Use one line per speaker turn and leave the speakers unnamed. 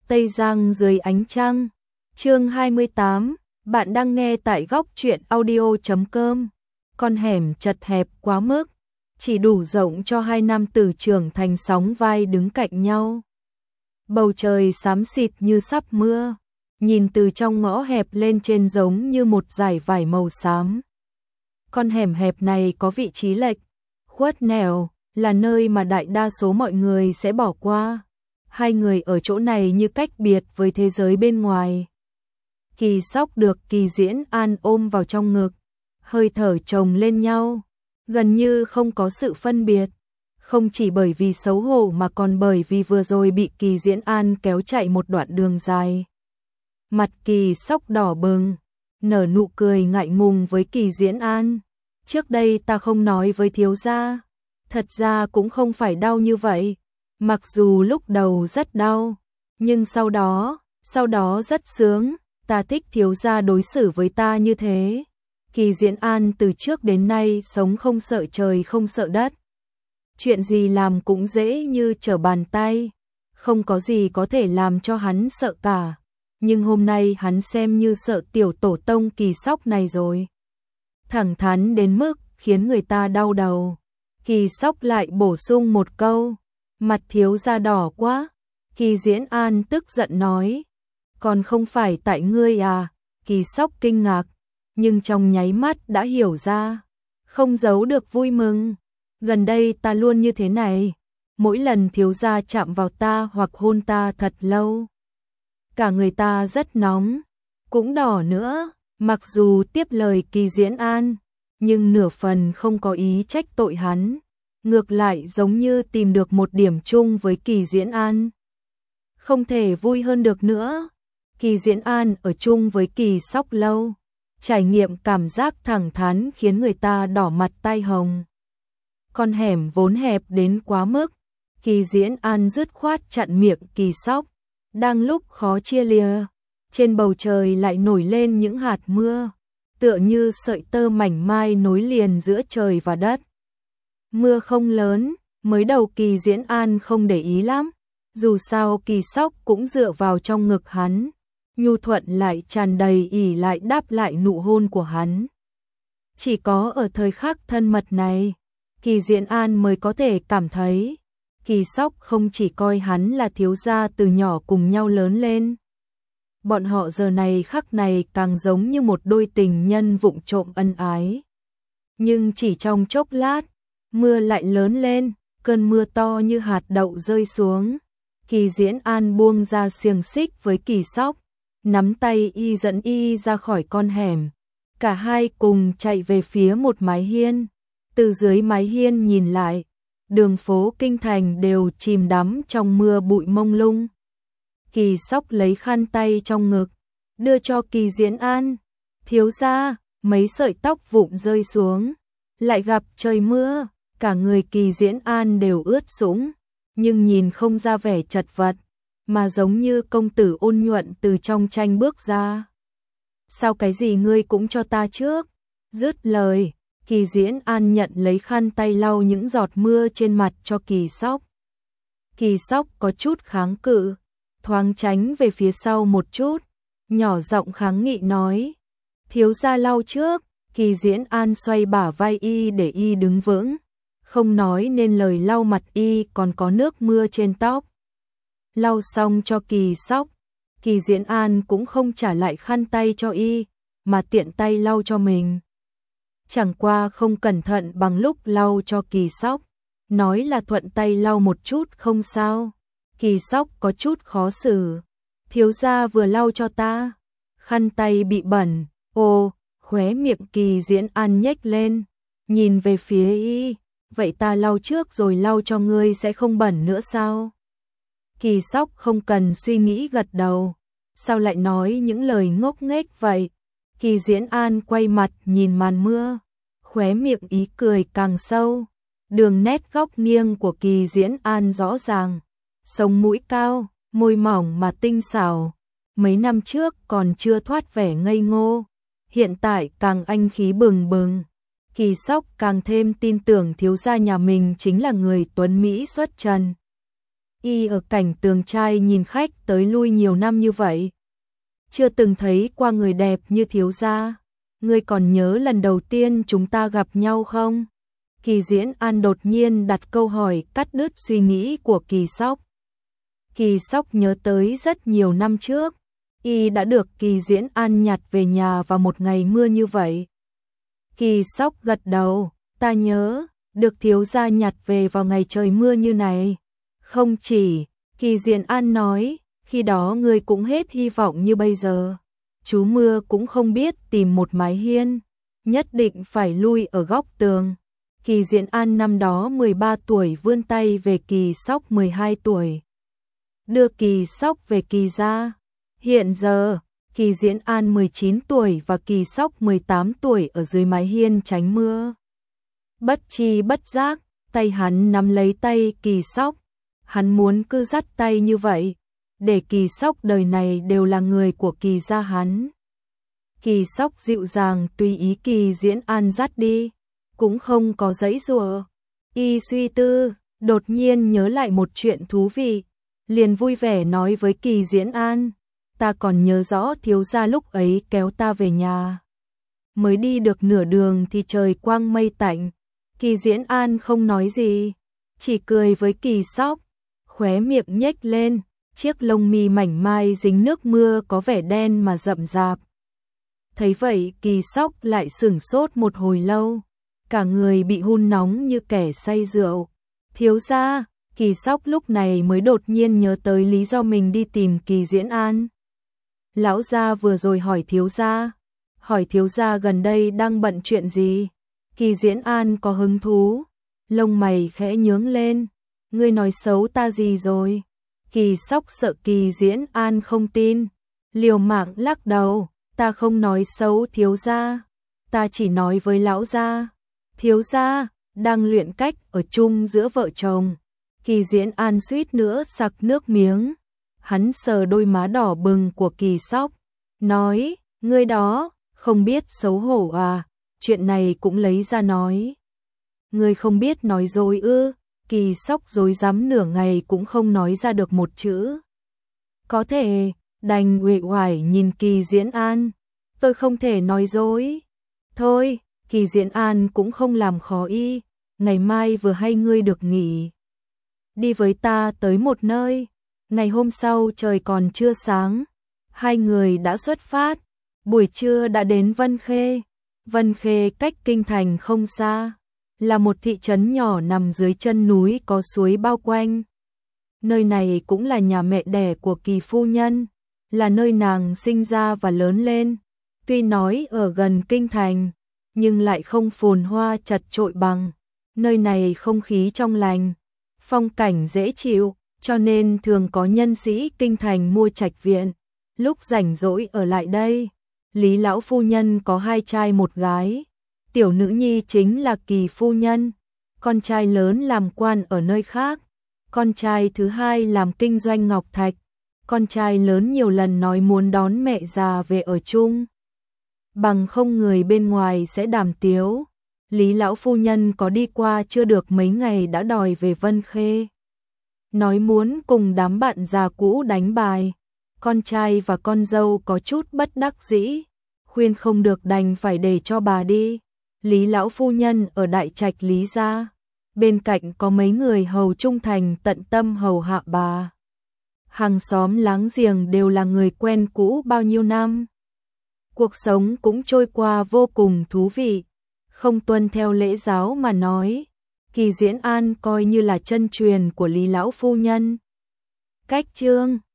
Tây Giang dưới ánh trăng. Chương 28, bạn đang nghe tại góc truyện audio.com. Con hẻm chật hẹp quá mức, chỉ đủ rộng cho hai nam tử trưởng thành sóng vai đứng cạnh nhau. Bầu trời xám xịt như sắp mưa, nhìn từ trong ngõ hẹp lên trên giống như một dải vải màu xám. Con hẻm hẹp này có vị trí lệch, khuất nẻo, là nơi mà đại đa số mọi người sẽ bỏ qua. Hai người ở chỗ này như cách biệt với thế giới bên ngoài. Kỳ Sóc được Kỳ Diễn An ôm vào trong ngực, hơi thở chồng lên nhau, gần như không có sự phân biệt. Không chỉ bởi vì xấu hổ mà còn bởi vì vừa rồi bị Kỳ Diễn An kéo chạy một đoạn đường dài. Mặt Kỳ Sóc đỏ bừng, nở nụ cười ngại ngùng với Kỳ Diễn An. Trước đây ta không nói với thiếu gia, thật ra cũng không phải đau như vậy. Mặc dù lúc đầu rất đau, nhưng sau đó rất sướng, ta thích thiếu gia đối xử với ta như thế. Kỳ Diễn An từ trước đến nay sống không sợ trời không sợ đất. Chuyện gì làm cũng dễ như trở bàn tay, không có gì có thể làm cho hắn sợ cả. Nhưng hôm nay hắn xem như sợ tiểu tổ tông Kỳ Sóc này rồi. Thẳng thắn đến mức khiến người ta đau đầu. Kỳ Sóc lại bổ sung một câu, mặt thiếu gia đỏ quá. Kỳ Diễn An tức giận nói, còn không phải tại ngươi à? Kỳ Sóc kinh ngạc, nhưng trong nháy mắt đã hiểu ra, không giấu được vui mừng. Gần đây ta luôn như thế này, mỗi lần thiếu gia chạm vào ta hoặc hôn ta thật lâu, cả người ta rất nóng, cũng đỏ nữa. Mặc dù tiếp lời Kỳ Diễn An, nhưng nửa phần không có ý trách tội hắn, ngược lại giống như tìm được một điểm chung với Kỳ Diễn An. Không thể vui hơn được nữa. Kỳ Diễn An ở chung với Kỳ Sóc lâu, trải nghiệm cảm giác thẳng thắn khiến người ta đỏ mặt tai hồng. Con hẻm vốn hẹp đến quá mức, Kỳ Diễn An dứt khoát chặn miệng Kỳ Sóc. Đang lúc khó chia lìa, trên bầu trời lại nổi lên những hạt mưa, tựa như sợi tơ mảnh mai nối liền giữa trời và đất. Mưa không lớn, mới đầu Kỳ Diễn An không để ý lắm, dù sao Kỳ Sóc cũng dựa vào trong ngực hắn, nhu thuận lại tràn đầy ỉ lại đáp lại nụ hôn của hắn. Chỉ có ở thời khắc thân mật này, Kỳ Diễn An mới có thể cảm thấy, Kỳ Sóc không chỉ coi hắn là thiếu gia từ nhỏ cùng nhau lớn lên. Bọn họ giờ này khắc này càng giống như một đôi tình nhân vụng trộm ân ái. Nhưng chỉ trong chốc lát, mưa lại lớn lên, cơn mưa to như hạt đậu rơi xuống. Kỳ Diễn An buông ra xiềng xích với Kỳ Sóc, nắm tay y dẫn y ra khỏi con hẻm. Cả hai cùng chạy về phía một mái hiên. Từ dưới mái hiên nhìn lại, đường phố kinh thành đều chìm đắm trong mưa bụi mông lung. Kỳ Sóc lấy khăn tay trong ngực, đưa cho Kỳ Diễn An. Thiếu gia, mấy sợi tóc vụn rơi xuống, lại gặp trời mưa, cả người Kỳ Diễn An đều ướt sũng, nhưng nhìn không ra vẻ chật vật, mà giống như công tử ôn nhuận từ trong tranh bước ra. Sao cái gì ngươi cũng cho ta trước? Dứt lời, Kỳ Diễn An nhận lấy khăn tay lau những giọt mưa trên mặt cho Kỳ Sóc. Kỳ Sóc có chút kháng cự, thoáng tránh về phía sau một chút, nhỏ giọng kháng nghị nói, thiếu gia lau trước. Kỳ Diễn An xoay bả vai y để y đứng vững, không nói nên lời lau mặt y còn có nước mưa trên tóc. Lau xong cho Kỳ Sóc, Kỳ Diễn An cũng không trả lại khăn tay cho y, mà tiện tay lau cho mình. Chẳng qua không cẩn thận bằng lúc lau cho Kỳ Sóc, nói là thuận tay lau một chút không sao. Kỳ Sóc có chút khó xử, thiếu gia vừa lau cho ta, khăn tay bị bẩn. Ồ, khóe miệng Kỳ Diễn An nhếch lên, nhìn về phía y, vậy ta lau trước rồi lau cho ngươi sẽ không bẩn nữa sao? Kỳ Sóc không cần suy nghĩ gật đầu, sao lại nói những lời ngốc nghếch vậy? Kỳ Diễn An quay mặt nhìn màn mưa, khóe miệng ý cười càng sâu, đường nét góc nghiêng của Kỳ Diễn An rõ ràng, sống mũi cao, môi mỏng mà tinh xảo, mấy năm trước còn chưa thoát vẻ ngây ngô, hiện tại càng anh khí bừng bừng. Kỳ Sóc càng thêm tin tưởng thiếu gia nhà mình chính là người tuấn mỹ xuất trần. Y ở cảnh tường trai nhìn khách tới lui nhiều năm như vậy, chưa từng thấy qua người đẹp như thiếu gia. Ngươi còn nhớ lần đầu tiên chúng ta gặp nhau không? Kỳ Diễn An đột nhiên đặt câu hỏi cắt đứt suy nghĩ của Kỳ Sóc. Kỳ Sóc nhớ tới rất nhiều năm trước, y đã được Kỳ Diễn An nhặt về nhà vào một ngày mưa như vậy. Kỳ Sóc gật đầu, ta nhớ, được thiếu gia nhặt về vào ngày trời mưa như này. Không chỉ, Kỳ Diễn An nói, khi đó ngươi cũng hết hy vọng như bây giờ. Chú mưa cũng không biết tìm một mái hiên, nhất định phải lui ở góc tường. Kỳ Diễn An năm đó 13 tuổi vươn tay về Kỳ Sóc 12 tuổi. Đưa Kỳ Sóc về Kỳ gia. Hiện giờ, Kỳ Diễn An 19 tuổi và Kỳ Sóc 18 tuổi ở dưới mái hiên tránh mưa. Bất chi bất giác, tay hắn nắm lấy tay Kỳ Sóc. Hắn muốn cứ dắt tay như vậy, để Kỳ Sóc đời này đều là người của Kỳ gia hắn. Kỳ Sóc dịu dàng tùy ý Kỳ Diễn An dắt đi, cũng không có giãy giụa. Y suy tư, đột nhiên nhớ lại một chuyện thú vị, liền vui vẻ nói với Kỳ Diễn An, ta còn nhớ rõ thiếu gia lúc ấy kéo ta về nhà. Mới đi được nửa đường thì trời quang mây tạnh. Kỳ Diễn An không nói gì, chỉ cười với Kỳ Sóc, khóe miệng nhếch lên, chiếc lông mi mảnh mai dính nước mưa có vẻ đen mà rậm rạp. Thấy vậy Kỳ Sóc lại sửng sốt một hồi lâu, cả người bị hun nóng như kẻ say rượu. Thiếu gia, Kỳ Sóc lúc này mới đột nhiên nhớ tới lý do mình đi tìm Kỳ Diễn An. Lão gia vừa rồi hỏi thiếu gia gần đây đang bận chuyện gì? Kỳ Diễn An có hứng thú, lông mày khẽ nhướng lên, ngươi nói xấu ta gì rồi? Kỳ Sóc sợ Kỳ Diễn An không tin, liều mạng lắc đầu, ta không nói xấu thiếu gia, ta chỉ nói với lão gia, thiếu gia đang luyện cách ở chung giữa vợ chồng. Kỳ Diễn An suýt nữa sặc nước miếng, hắn sờ đôi má đỏ bừng của Kỳ Sóc, nói, ngươi đó, không biết xấu hổ à, chuyện này cũng lấy ra nói. Ngươi không biết nói dối ư? Kỳ Sóc dối dám nửa ngày cũng không nói ra được một chữ. Có thể, đành uể oải nhìn Kỳ Diễn An, tôi không thể nói dối. Thôi, Kỳ Diễn An cũng không làm khó y, ngày mai vừa hay ngươi được nghỉ. Đi với ta tới một nơi. Ngày hôm sau trời còn chưa sáng, hai người đã xuất phát, buổi trưa đã đến Vân Khê. Vân Khê cách kinh thành không xa, là một thị trấn nhỏ nằm dưới chân núi có suối bao quanh. Nơi này cũng là nhà mẹ đẻ của Kỳ phu nhân, là nơi nàng sinh ra và lớn lên. Tuy nói ở gần kinh thành, nhưng lại không phồn hoa chật chội bằng. Nơi này không khí trong lành, phong cảnh dễ chịu, cho nên thường có nhân sĩ kinh thành mua trạch viện, lúc rảnh rỗi ở lại đây. Lý lão phu nhân có 2 trai 1 gái, tiểu nữ nhi chính là Kỳ phu nhân, con trai lớn làm quan ở nơi khác, con trai thứ hai làm kinh doanh ngọc thạch. Con trai lớn nhiều lần nói muốn đón mẹ già về ở chung, bằng không người bên ngoài sẽ đàm tiếu. Lý lão phu nhân có đi qua chưa được mấy ngày đã đòi về Vân Khê, nói muốn cùng đám bạn già cũ đánh bài. Con trai và con dâu có chút bất đắc dĩ, khuyên không được đành phải để cho bà đi. Lý lão phu nhân ở đại trạch Lý gia, bên cạnh có mấy người hầu trung thành tận tâm hầu hạ bà. Hàng xóm láng giềng đều là người quen cũ bao nhiêu năm. Cuộc sống cũng trôi qua vô cùng thú vị, không tuân theo lễ giáo mà nói, Kỳ Diễn An coi như là chân truyền của Lý lão phu nhân. Cách chương